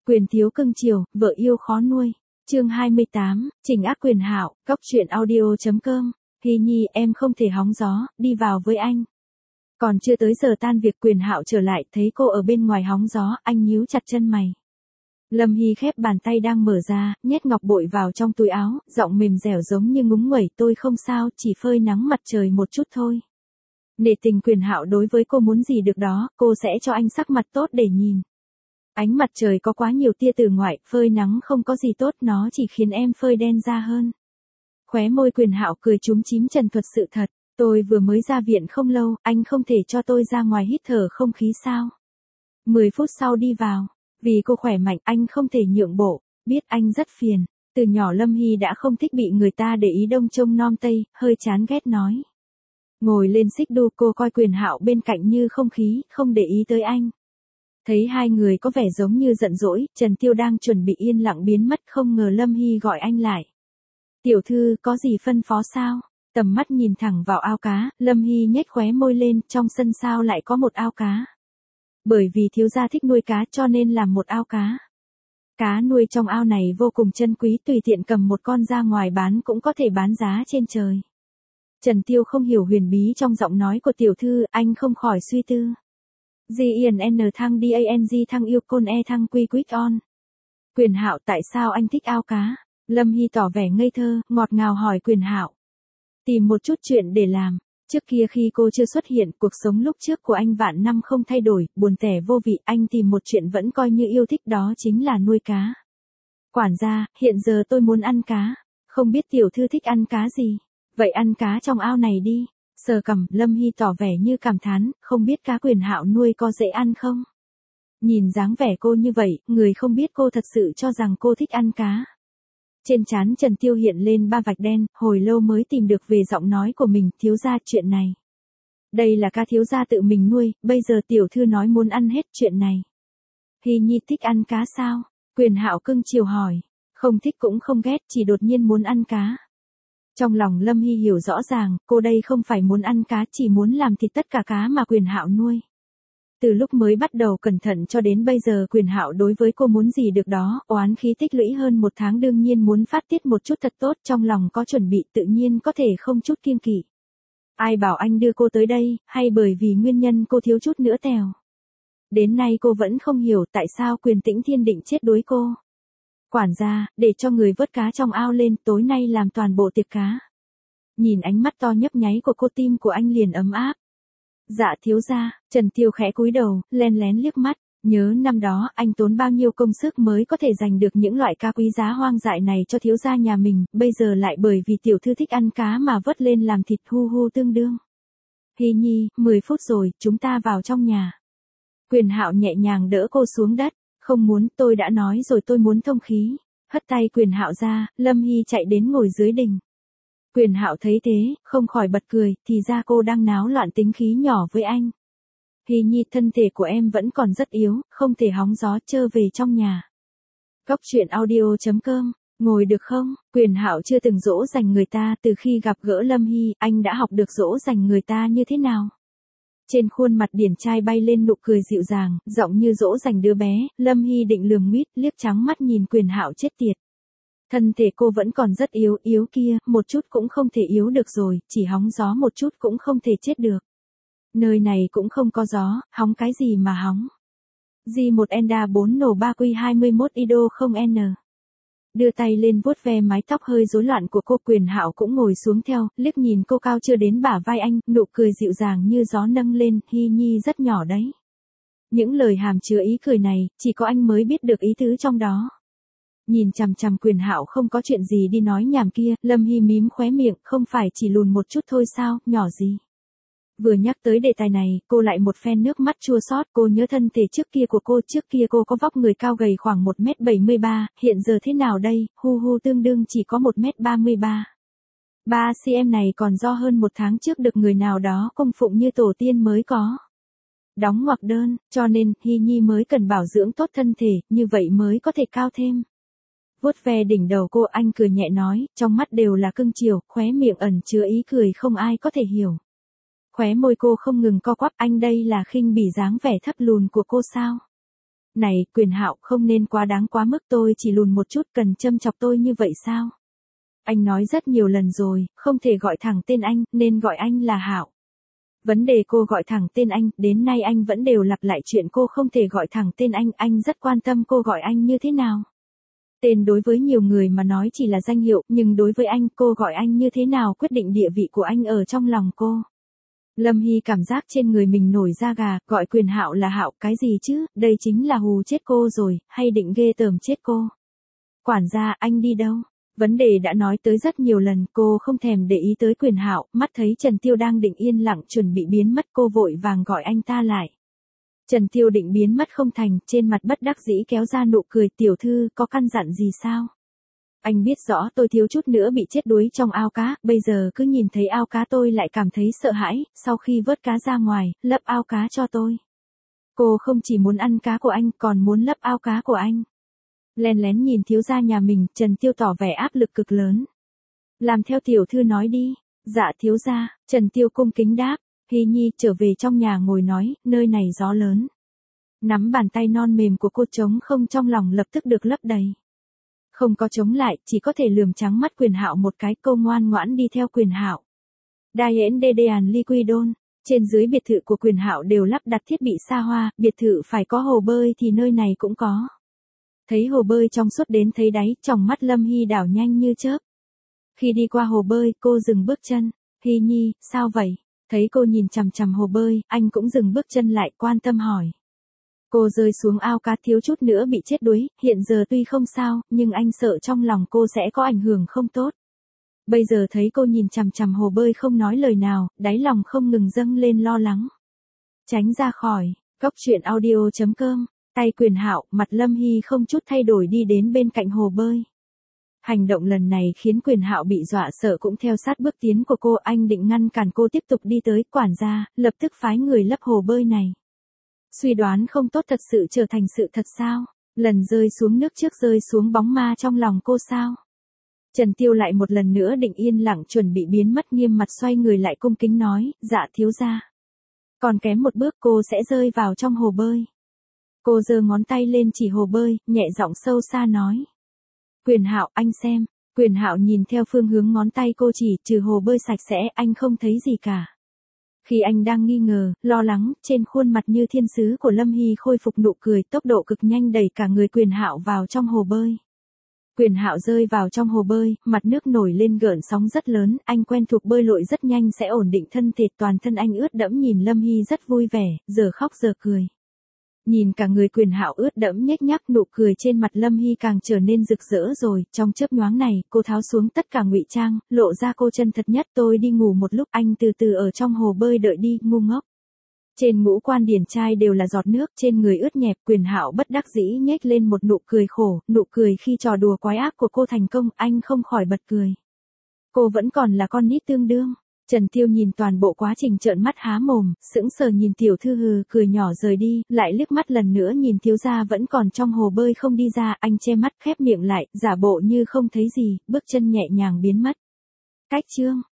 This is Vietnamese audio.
Quyền thiếu cưng chiều, vợ yêu khó nuôi. Chương 28, Trình Ác Quyền Hạo, Góc Chuyện Audio.com. Hy Nhi, em không thể hóng gió, đi vào với anh. Còn chưa tới giờ tan việc, Quyền Hạo trở lại, thấy cô ở bên ngoài hóng gió, anh nhíu chặt chân mày. Lâm Hy khép bàn tay đang mở ra, nhét ngọc bội vào trong túi áo, giọng mềm dẻo giống như ngúng nguẩy, tôi không sao, chỉ phơi nắng mặt trời một chút thôi. Nể tình Quyền Hạo đối với cô muốn gì được đó, cô sẽ cho anh sắc mặt tốt để nhìn. Ánh mặt trời có quá nhiều tia từ ngoại, phơi nắng không có gì tốt, nó chỉ khiến em phơi đen da hơn. Khóe môi Quyền Hạo cười chúm chím trần thuật sự thật, tôi vừa mới ra viện không lâu, anh không thể cho tôi ra ngoài hít thở không khí sao? 10 phút sau đi vào, vì cô khỏe mạnh anh không thể nhượng bộ, biết anh rất phiền. Từ nhỏ Lâm Hy đã không thích bị người ta để ý đông trông nom tây, hơi chán ghét nói. Ngồi lên xích đu, cô coi Quyền Hạo bên cạnh như không khí, không để ý tới anh. Thấy hai người có vẻ giống như giận dỗi, Trần Tiêu đang chuẩn bị yên lặng biến mất, không ngờ Lâm Hy gọi anh lại. Tiểu thư, có gì phân phó sao? Tầm mắt nhìn thẳng vào ao cá, Lâm Hy nhếch khóe môi lên, trong sân sao lại có một ao cá? Bởi vì thiếu gia thích nuôi cá cho nên làm một ao cá. Cá nuôi trong ao này vô cùng chân quý, tùy tiện cầm một con ra ngoài bán cũng có thể bán giá trên trời. Trần Tiêu không hiểu huyền bí trong giọng nói của tiểu thư, anh không khỏi suy tư. GIN thăng DANG thăng yêu côn E thăng quy quýt on. Quyền Hạo, tại sao anh thích ao cá? Lâm Hy tỏ vẻ ngây thơ, ngọt ngào hỏi Quyền Hạo. Tìm một chút chuyện để làm. Trước kia khi cô chưa xuất hiện, cuộc sống lúc trước của anh vạn năm không thay đổi, buồn tẻ vô vị, anh tìm một chuyện vẫn coi như yêu thích, đó chính là nuôi cá. Quản gia, hiện giờ tôi muốn ăn cá. Không biết tiểu thư thích ăn cá gì? Vậy ăn cá trong ao này đi. Sờ cằm, Lâm Hy tỏ vẻ như cảm thán, không biết cá Quyền Hạo nuôi có dễ ăn không? Nhìn dáng vẻ cô như vậy, người không biết cô thật sự cho rằng cô thích ăn cá. Trên trán Trần Tiêu hiện lên 3 vạch đen, hồi lâu mới tìm được về giọng nói của mình, thiếu gia chuyện này. Đây là cá thiếu gia tự mình nuôi, bây giờ tiểu thư nói muốn ăn hết chuyện này. Hy Nhi thích ăn cá sao? Quyền Hạo cưng chiều hỏi. Không thích cũng không ghét, chỉ đột nhiên muốn ăn cá. Trong lòng Lâm Hy hiểu rõ ràng, cô đây không phải muốn ăn cá, chỉ muốn làm thịt tất cả cá mà Quyền Hạo nuôi. Từ lúc mới bắt đầu cẩn thận cho đến bây giờ, Quyền Hạo đối với cô muốn gì được đó, oán khí tích lũy hơn 1 tháng, đương nhiên muốn phát tiết một chút thật tốt, trong lòng có chuẩn bị tự nhiên có thể không chút kiêng kỵ. Ai bảo anh đưa cô tới đây, hay bởi vì nguyên nhân cô thiếu chút nữa tèo. Đến nay cô vẫn không hiểu tại sao Quyền Tĩnh Thiên định chết đuối cô. Quản gia, để cho người vớt cá trong ao lên, tối nay làm toàn bộ tiệc cá. Nhìn ánh mắt to nhấp nháy của cô, tim của anh liền ấm áp. Dạ thiếu gia. Trần Tiêu khẽ cúi đầu, len lén liếc mắt, nhớ năm đó anh tốn bao nhiêu công sức mới có thể giành được những loại cá quý giá hoang dại này cho thiếu gia nhà mình, bây giờ lại bởi vì tiểu thư thích ăn cá mà vớt lên làm thịt, hu hu tương đương. Hy Nhi, 10 phút rồi, chúng ta vào trong nhà. Quyền Hạo nhẹ nhàng đỡ cô xuống đất, không muốn, tôi đã nói rồi tôi muốn thông khí. Hất tay Quyền Hạo ra, Lâm Hy chạy đến ngồi dưới đình. Quyền Hạo thấy thế, không khỏi bật cười, thì ra cô đang náo loạn tính khí nhỏ với anh. Hy Nhi, thân thể của em vẫn còn rất yếu, không thể hóng gió, trơ về trong nhà. Góc Chuyện Audio.com. Ngồi được không? Quyền Hạo chưa từng dỗ dành người ta, từ khi gặp gỡ Lâm Hy, anh đã học được dỗ dành người ta như thế nào. Trên khuôn mặt điển trai bay lên nụ cười dịu dàng, giọng như dỗ dành đứa bé. Lâm Hy định lườm nguyết, liếc trắng mắt nhìn Quyền Hạo chết tiệt. Thân thể cô vẫn còn rất yếu, yếu kia, một chút cũng không thể yếu được rồi, chỉ hóng gió một chút cũng không thể chết được. Nơi này cũng không có gió, hóng cái gì mà hóng. G1 Enda 4 nổ 3 Q 21 Ido không N. Đưa tay lên vuốt ve mái tóc hơi rối loạn của cô, Quyền Hạo cũng ngồi xuống theo, liếc nhìn cô cao chưa đến bả vai anh, nụ cười dịu dàng như gió nâng lên, Hy Nhi rất nhỏ đấy. Những lời hàm chứa ý cười này, chỉ có anh mới biết được ý tứ trong đó. Nhìn chằm chằm Quyền Hạo không có chuyện gì đi nói nhảm kia, Lâm Hy mím khóe miệng, không phải chỉ lùn một chút thôi sao, nhỏ gì. Vừa nhắc tới đề tài này, cô lại một phen nước mắt chua xót, cô nhớ thân thể trước kia của cô, trước kia cô có vóc người cao gầy khoảng 1m73, hiện giờ thế nào đây, hu hu tương đương chỉ có 1m33. 3cm này còn do hơn 1 tháng trước được người nào đó cung phụng như tổ tiên mới có. Đóng ngoặc đơn, cho nên, Hy Nhi mới cần bảo dưỡng tốt thân thể, như vậy mới có thể cao thêm. Vuốt ve đỉnh đầu cô, anh cười nhẹ nói, trong mắt đều là cưng chiều, khóe miệng ẩn chứa ý cười không ai có thể hiểu. Khóe môi cô không ngừng co quắp, anh đây là khinh bỉ dáng vẻ thấp lùn của cô sao? Này, Quyền Hạo, không nên quá đáng quá mức, tôi chỉ lùn một chút, cần châm chọc tôi như vậy sao? Anh nói rất nhiều lần rồi, không thể gọi thẳng tên anh, nên gọi anh là Hạo. Vấn đề cô gọi thẳng tên anh, đến nay anh vẫn đều lặp lại chuyện cô không thể gọi thẳng tên anh rất quan tâm cô gọi anh như thế nào. Tên đối với nhiều người mà nói chỉ là danh hiệu, nhưng đối với anh, cô gọi anh như thế nào quyết định địa vị của anh ở trong lòng cô. Lâm Hy cảm giác trên người mình nổi da gà, gọi Quyền Hạo là Hạo, cái gì chứ, đây chính là hù chết cô rồi, hay định ghê tởm chết cô. Quản gia, anh đi đâu? Vấn đề đã nói tới rất nhiều lần, cô không thèm để ý tới Quyền Hạo, mắt thấy Trần Tiêu đang định yên lặng chuẩn bị biến mất, cô vội vàng gọi anh ta lại. Trần Tiêu định biến mất không thành, trên mặt bất đắc dĩ kéo ra nụ cười, tiểu thư, có căn dặn gì sao? Anh biết rõ tôi thiếu chút nữa bị chết đuối trong ao cá, bây giờ cứ nhìn thấy ao cá tôi lại cảm thấy sợ hãi, sau khi vớt cá ra ngoài, lấp ao cá cho tôi. Cô không chỉ muốn ăn cá của anh, còn muốn lấp ao cá của anh. Lén lén nhìn thiếu gia nhà mình, Trần Tiêu tỏ vẻ áp lực cực lớn. Làm theo tiểu thư nói đi. Dạ thiếu gia, Trần Tiêu cung kính đáp. Hy Nhi trở về trong nhà ngồi nói, nơi này gió lớn. Nắm bàn tay non mềm của cô trống không, trong lòng lập tức được lấp đầy. Không có chống lại, chỉ có thể lườm trắng mắt Quyền Hạo một cái, cô ngoan ngoãn đi theo Quyền Hạo. Diane Dedean Liquidon, trên dưới biệt thự của Quyền Hạo đều lắp đặt thiết bị xa hoa, biệt thự phải có hồ bơi thì nơi này cũng có. Thấy hồ bơi trong suốt đến thấy đáy, tròng mắt Lâm Hy đảo nhanh như chớp. Khi đi qua hồ bơi, cô dừng bước chân. Hy Nhi, sao vậy? Thấy cô nhìn chằm chằm hồ bơi, anh cũng dừng bước chân lại, quan tâm hỏi. Cô rơi xuống ao cá thiếu chút nữa bị chết đuối, hiện giờ tuy không sao, nhưng anh sợ trong lòng cô sẽ có ảnh hưởng không tốt. Bây giờ thấy cô nhìn chằm chằm hồ bơi không nói lời nào, đáy lòng không ngừng dâng lên lo lắng. Tránh ra khỏi, goctruyện.audio.com, tay Quyền Hạo, mặt Lâm Hy không chút thay đổi đi đến bên cạnh hồ bơi. Hành động lần này khiến Quyền Hạo bị dọa sợ cũng theo sát bước tiến của cô, anh định ngăn cản cô tiếp tục đi tới, quản gia, lập tức phái người lấp hồ bơi này. Suy đoán không tốt thật sự trở thành sự thật sao? Lần rơi xuống nước trước rơi xuống bóng ma trong lòng cô sao? Trần Tiêu lại một lần nữa định yên lặng chuẩn bị biến mất, nghiêm mặt xoay người lại cung kính nói, dạ thiếu gia. Còn kém một bước cô sẽ rơi vào trong hồ bơi. Cô giơ ngón tay lên chỉ hồ bơi, nhẹ giọng sâu xa nói. Quyền Hạo, anh xem. Quyền Hạo nhìn theo phương hướng ngón tay cô chỉ, trừ hồ bơi sạch sẽ, anh không thấy gì cả. Khi anh đang nghi ngờ, lo lắng, trên khuôn mặt như thiên sứ của Lâm Hy khôi phục nụ cười, tốc độ cực nhanh đẩy cả người Quyền Hạo vào trong hồ bơi. Quyền Hạo rơi vào trong hồ bơi, mặt nước nổi lên gợn sóng rất lớn, anh quen thuộc bơi lội rất nhanh sẽ ổn định thân thể, toàn thân anh ướt đẫm nhìn Lâm Hy rất vui vẻ, giờ khóc giờ cười. Nhìn cả người Quyền Hạo ướt đẫm nhếch nhác, nụ cười trên mặt Lâm Hy càng trở nên rực rỡ rồi, trong chớp nhoáng này, cô tháo xuống tất cả ngụy trang, lộ ra cô chân thật nhất, tôi đi ngủ một lúc, anh từ từ ở trong hồ bơi đợi đi, ngu ngốc. Trên ngũ quan điển trai đều là giọt nước, trên người ướt nhẹp, Quyền Hạo bất đắc dĩ nhếch lên một nụ cười khổ, nụ cười khi trò đùa quái ác của cô thành công, anh không khỏi bật cười. Cô vẫn còn là con nít tương đương. Trần Tiêu nhìn toàn bộ quá trình trợn mắt há mồm, sững sờ nhìn tiểu thư hừ cười nhỏ rời đi, lại liếc mắt lần nữa nhìn thiếu gia vẫn còn trong hồ bơi không đi ra, anh che mắt khép miệng lại, giả bộ như không thấy gì, bước chân nhẹ nhàng biến mất. Cách chương